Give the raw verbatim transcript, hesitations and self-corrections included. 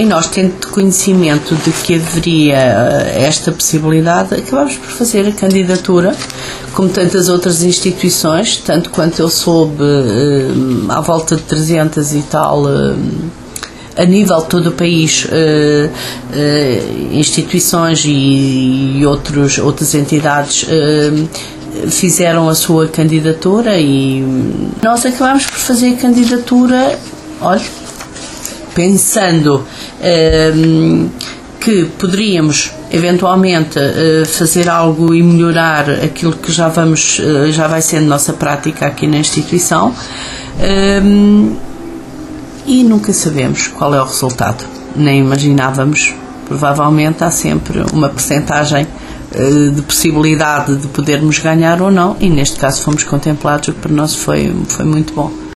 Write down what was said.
E nós, tendo conhecimento de que haveria esta possibilidade, acabámos por fazer a candidatura, como tantas outras instituições, tanto quanto eu soube, à volta de trezentas e tal, a nível de todo o país, instituições e outros, outras entidades fizeram a sua candidatura e nós acabámos por fazer a candidatura, olha, pensando eh, que poderíamos eventualmente eh, fazer algo e melhorar aquilo que já vamos eh, já vai sendo nossa prática aqui na instituição, eh, e nunca sabemos qual é o resultado, nem imaginávamos. Provavelmente há sempre uma percentagem eh, de possibilidade de podermos ganhar ou não, e neste caso fomos contemplados, o que para nós foi, foi muito bom.